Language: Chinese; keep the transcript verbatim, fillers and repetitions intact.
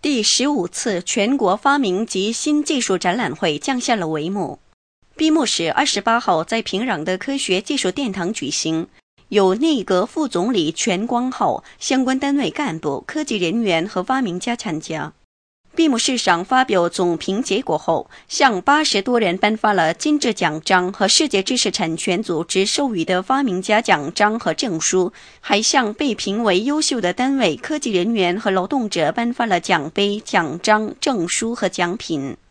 第十五次全国发明及新技术展览会降下了帷幕。闭幕式二十八号在平壤的科学技术殿堂举行，有内阁副总理全光浩、相关单位干部、科技人员和发明家参加。闭幕式上发表总评结果后，向八十多人颁发了金质奖章和世界知识产权组织授予的发明家奖章和证书，还向被评为优秀的单位、科技人员和劳动者颁发了奖杯、奖章、证书和奖品。